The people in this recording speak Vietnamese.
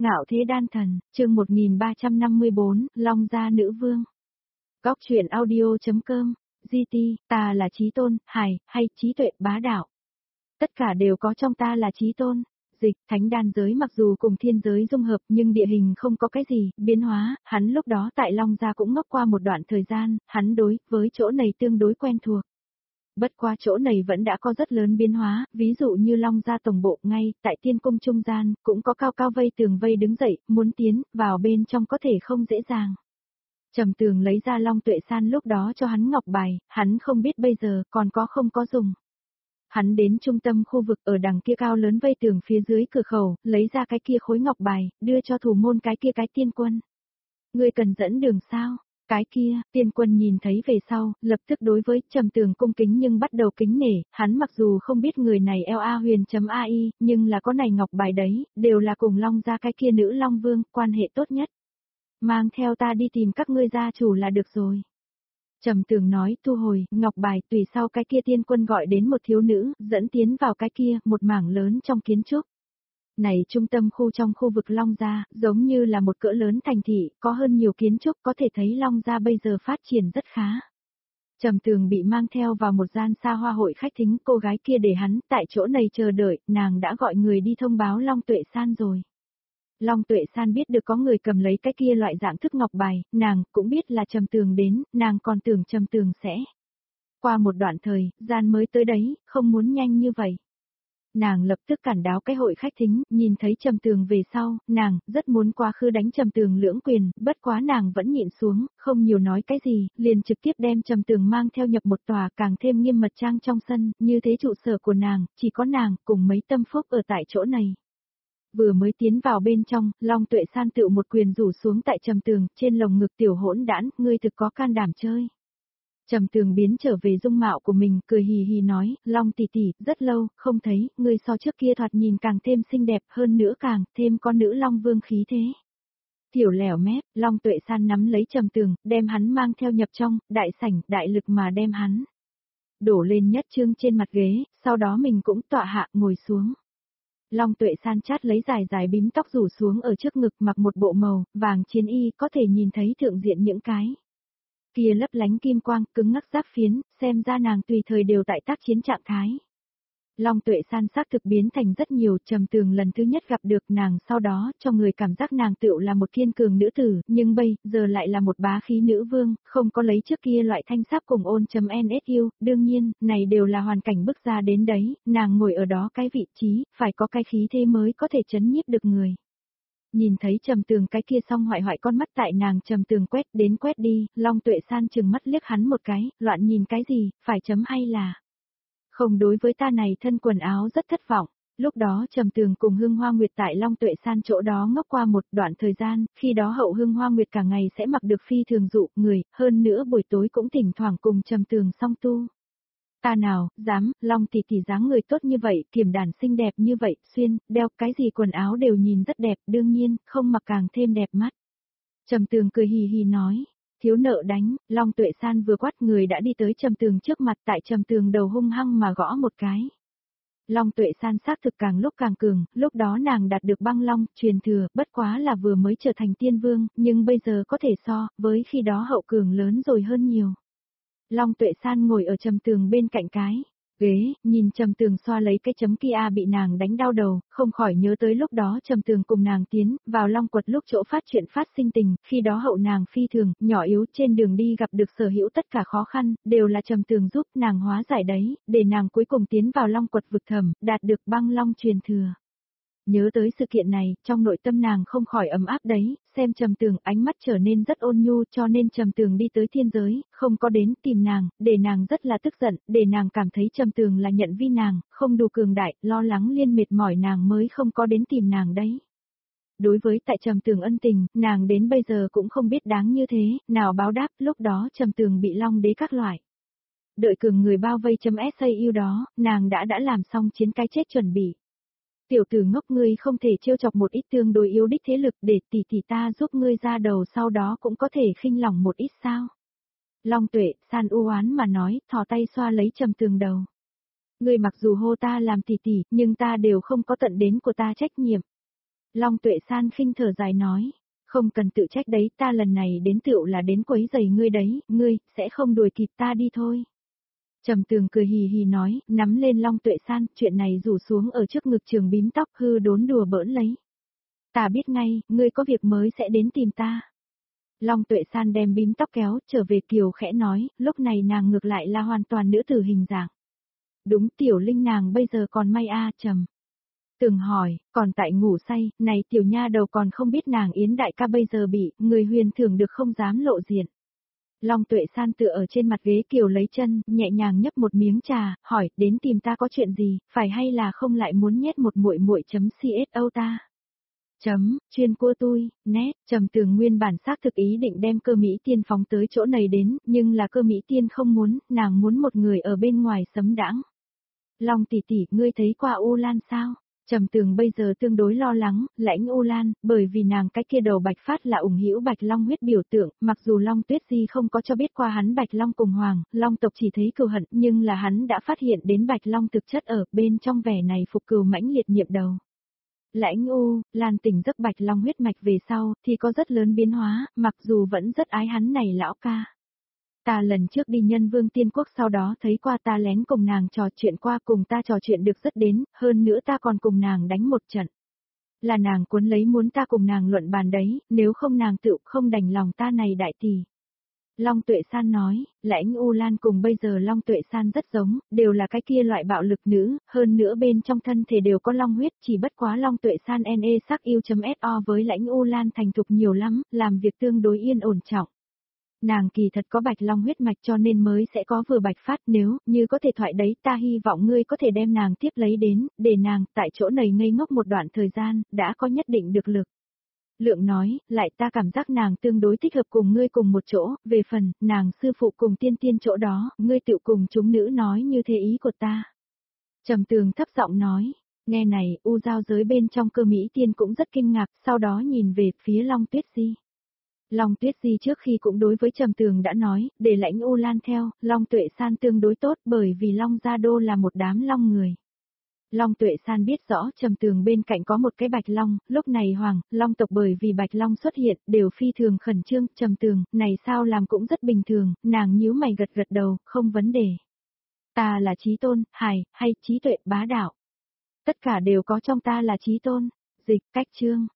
Ngạo thế đan thần, chương 1354, Long gia nữ vương. Góc truyện audio.com, GT, ta là Chí Tôn, hài, hay trí tuệ bá đạo. Tất cả đều có trong ta là Chí Tôn. Dịch, thánh đan giới mặc dù cùng thiên giới dung hợp nhưng địa hình không có cái gì, biến hóa, hắn lúc đó tại Long gia cũng ngốc qua một đoạn thời gian, hắn đối với chỗ này tương đối quen thuộc. Bất qua chỗ này vẫn đã có rất lớn biến hóa, ví dụ như Long gia tổng bộ ngay, tại tiên cung trung gian, cũng có cao cao vây tường vây đứng dậy, muốn tiến vào bên trong có thể không dễ dàng. Trầm Tường lấy ra Long Tuệ San lúc đó cho hắn ngọc bài, hắn không biết bây giờ còn có không có dùng. Hắn đến trung tâm khu vực ở đằng kia cao lớn vây tường phía dưới cửa khẩu, lấy ra cái kia khối ngọc bài, đưa cho thủ môn cái kia cái tiên quân. Ngươi cần dẫn đường sao? Cái kia, tiên quân nhìn thấy về sau, lập tức đối với Trầm Tường cung kính nhưng bắt đầu kính nể, hắn mặc dù không biết người này LA Huyền.ai, nhưng là có này ngọc bài đấy, đều là cùng Long gia cái kia nữ Long Vương, quan hệ tốt nhất. Mang theo ta đi tìm các ngươi gia chủ là được rồi. Trầm Tường nói thu hồi, ngọc bài tùy sau cái kia tiên quân gọi đến một thiếu nữ, dẫn tiến vào cái kia, một mảng lớn trong kiến trúc. Này trung tâm khu trong khu vực Long gia, giống như là một cỡ lớn thành thị, có hơn nhiều kiến trúc có thể thấy Long gia bây giờ phát triển rất khá. Trầm Tường bị mang theo vào một gian xa hoa hội khách thính, cô gái kia để hắn tại chỗ này chờ đợi, nàng đã gọi người đi thông báo Long Tuệ San rồi. Long Tuệ San biết được có người cầm lấy cái kia loại dạng thức ngọc bài, nàng cũng biết là Trầm Tường đến, nàng còn tưởng Trầm Tường sẽ. Qua một đoạn thời, gian mới tới đấy, không muốn nhanh như vậy. Nàng lập tức cản đáo cái hội khách thính, nhìn thấy Trầm Tường về sau, nàng rất muốn quá khứ đánh Trầm Tường lưỡng quyền, bất quá nàng vẫn nhịn xuống, không nhiều nói cái gì, liền trực tiếp đem Trầm Tường mang theo nhập một tòa càng thêm nghiêm mật trang trong sân, như thế trụ sở của nàng, chỉ có nàng, cùng mấy tâm phúc ở tại chỗ này. Vừa mới tiến vào bên trong, Long Tuệ San tựu một quyền rủ xuống tại Trầm Tường, trên lồng ngực tiểu hỗn đản, ngươi thực có can đảm chơi. Trầm Tường biến trở về dung mạo của mình, cười hì hì nói, Long tỷ tỷ, rất lâu, không thấy, ngươi so trước kia thoạt nhìn càng thêm xinh đẹp hơn nữa càng, thêm con nữ Long Vương khí thế. Tiểu lẻo mép, Long Tuệ San nắm lấy Trầm Tường, đem hắn mang theo nhập trong, đại sảnh, đại lực mà đem hắn. Đổ lên nhất trương trên mặt ghế, sau đó mình cũng tọa hạ, ngồi xuống. Long Tuệ San chát lấy dài dài bím tóc rủ xuống ở trước ngực, mặc một bộ màu vàng chiến y, có thể nhìn thấy thượng diện những cái kia lấp lánh kim quang, cứng ngắc giáp phiến, xem ra nàng tùy thời đều tại tác chiến trạng thái. Long Tuệ San xác thực biến thành rất nhiều, Trầm Tường lần thứ nhất gặp được nàng sau đó, cho người cảm giác nàng tựu là một kiên cường nữ tử, nhưng bây giờ lại là một bá khí nữ vương, không có lấy trước kia loại thanh sắc cùng ôn.nsu, đương nhiên, này đều là hoàn cảnh bức ra đến đấy, nàng ngồi ở đó cái vị trí, phải có cái khí thế mới có thể chấn nhiếp được người. Nhìn thấy Trầm Tường cái kia xong hoại hoại con mắt tại nàng, Trầm Tường quét đến quét đi, Long Tuệ San chừng mắt liếc hắn một cái, loạn nhìn cái gì, phải chấm hay là. Không, đối với ta này thân quần áo rất thất vọng. Lúc đó Trầm Tường cùng Hương Hoa Nguyệt tại Long Tuệ San chỗ đó ngốc qua một đoạn thời gian, khi đó hậu Hương Hoa Nguyệt cả ngày sẽ mặc được phi thường dụ người, hơn nữa buổi tối cũng thỉnh thoảng cùng Trầm Tường song tu. Ta nào, dám, Long tỷ tỷ dáng người tốt như vậy, kiềm đàn xinh đẹp như vậy, xuyên, đeo cái gì quần áo đều nhìn rất đẹp, đương nhiên, không mặc càng thêm đẹp mắt. Trầm Tường cười hì hì nói, thiếu nợ đánh, Long Tuệ San vừa quát người đã đi tới Trầm Tường trước mặt, tại Trầm Tường đầu hung hăng mà gõ một cái. Long Tuệ San xác thực càng lúc càng cường, lúc đó nàng đạt được băng long, truyền thừa, bất quá là vừa mới trở thành tiên vương, nhưng bây giờ có thể so, với khi đó hậu cường lớn rồi hơn nhiều. Long Tuệ San ngồi ở Trầm Tường bên cạnh cái ghế, nhìn Trầm Tường xoa lấy cái chấm kia bị nàng đánh đau đầu, không khỏi nhớ tới lúc đó Trầm Tường cùng nàng tiến vào Long Quật lúc chỗ phát chuyện phát sinh tình, khi đó hậu nàng phi thường, nhỏ yếu trên đường đi gặp được sở hữu tất cả khó khăn, đều là Trầm Tường giúp nàng hóa giải đấy, để nàng cuối cùng tiến vào Long Quật vực thẳm, đạt được băng long truyền thừa. Nhớ tới sự kiện này, trong nội tâm nàng không khỏi ấm áp đấy, xem Trầm Tường ánh mắt trở nên rất ôn nhu, cho nên Trầm Tường đi tới thiên giới, không có đến tìm nàng, để nàng rất là tức giận, để nàng cảm thấy Trầm Tường là nhận vi nàng, không đủ cường đại, lo lắng liên mệt mỏi nàng mới không có đến tìm nàng đấy. Đối với tại Trầm Tường ân tình, nàng đến bây giờ cũng không biết đáng như thế, nào báo đáp, lúc đó Trầm Tường bị Long đế các loại đợi cường người bao vây.sau đó, nàng đã làm xong chiến cái chết chuẩn bị. Tiểu tử ngốc, ngươi không thể trêu chọc một ít tương đối yếu đích thế lực để tỷ tỷ ta giúp ngươi ra đầu, sau đó cũng có thể khinh lòng một ít sao? Long Tuệ San u oán mà nói, thò tay xoa lấy Trầm Tường đầu. Ngươi mặc dù hô ta làm tỷ tỷ, nhưng ta đều không có tận đến của ta trách nhiệm. Long Tuệ San khinh thở dài nói, không cần tự trách đấy, ta lần này đến tựu là đến quấy giày ngươi đấy, ngươi, sẽ không đuổi kịp ta đi thôi. Trầm Tường cười hì hì nói, nắm lên Long Tuệ San, chuyện này rủ xuống ở trước ngực trường bím tóc hư đốn đùa bỡn lấy. Ta biết ngay, ngươi có việc mới sẽ đến tìm ta. Long Tuệ San đem bím tóc kéo, trở về Kiều khẽ nói, lúc này nàng ngược lại là hoàn toàn nữ tử hình dạng. Đúng, Tiểu Linh nàng bây giờ còn may Trầm Tường hỏi, còn tại ngủ say, này tiểu nha đầu còn không biết nàng Yến đại ca bây giờ bị, người huyền thưởng được không dám lộ diện. Long Tuệ San tựa ở trên mặt ghế Kiều lấy chân, nhẹ nhàng nhấp một miếng trà, hỏi, đến tìm ta có chuyện gì, phải hay là không lại muốn nhét một muội muội chấm CSO ta? Chuyên cua tui, nét, Trầm Tường nguyên bản xác thực ý định đem Cơ Mỹ Tiên phóng tới chỗ này đến, nhưng là Cơ Mỹ Tiên không muốn, nàng muốn một người ở bên ngoài sấm đãng. Long tỷ tỷ, ngươi thấy qua U Lan sao? Trầm Tường bây giờ tương đối lo lắng, Lãnh U Lan, bởi vì nàng cái kia đầu Bạch Phát là ủng hữu Bạch Long huyết biểu tượng, mặc dù Long Tuyết Di không có cho biết qua hắn Bạch Long cùng Hoàng, Long tộc chỉ thấy cừu hận, nhưng là hắn đã phát hiện đến Bạch Long thực chất ở bên trong vẻ này phục cừu mãnh liệt nhiệm đầu. Lãnh U Lan tỉnh giấc Bạch Long huyết mạch về sau, thì có rất lớn biến hóa, mặc dù vẫn rất ái hắn này lão ca. Ta lần trước đi Nhân Vương Tiên Quốc sau đó thấy qua ta lén cùng nàng trò chuyện qua, cùng ta trò chuyện được rất đến, hơn nữa ta còn cùng nàng đánh một trận. Là nàng cuốn lấy muốn ta cùng nàng luận bàn đấy, nếu không nàng tự không đành lòng ta này đại tỷ. Long Tuệ San nói, Lãnh U Lan cùng bây giờ Long Tuệ San rất giống, đều là cái kia loại bạo lực nữ, hơn nữa bên trong thân thể đều có long huyết, chỉ bất quá Long Tuệ San NE sắc yêu.so với Lãnh U Lan thành thục nhiều lắm, làm việc tương đối yên ổn trọng. Nàng kỳ thật có Bạch Long huyết mạch cho nên mới sẽ có vừa Bạch Phát, nếu như có thể thoại đấy ta hy vọng ngươi có thể đem nàng tiếp lấy đến, để nàng tại chỗ này ngây ngốc một đoạn thời gian, đã có nhất định được lực. Lượng nói, lại ta cảm giác nàng tương đối thích hợp cùng ngươi cùng một chỗ, về phần, nàng sư phụ cùng tiên tiên chỗ đó, ngươi tự cùng chúng nữ nói như thế ý của ta. Trầm Tường thấp giọng nói, nghe này, U Giao giới bên trong Cơ Mỹ Tiên cũng rất kinh ngạc, sau đó nhìn về phía Long Tuyết Di. Long Tuyết Di trước khi cũng đối với Trầm Tường đã nói, để Lãnh U Lan theo, Long Tuệ San tương đối tốt bởi vì Long Gia Đô là một đám long người. Long Tuệ San biết rõ Trầm Tường bên cạnh có một cái Bạch Long, lúc này Hoàng, Long tộc bởi vì Bạch Long xuất hiện, đều phi thường khẩn trương, Trầm Tường, này sao làm cũng rất bình thường, nàng nhíu mày gật gật đầu, không vấn đề. Ta là Chí Tôn, Hài, hay Trí Tuệ, Bá Đạo. Tất cả đều có trong ta là Chí Tôn, dịch, cách chương.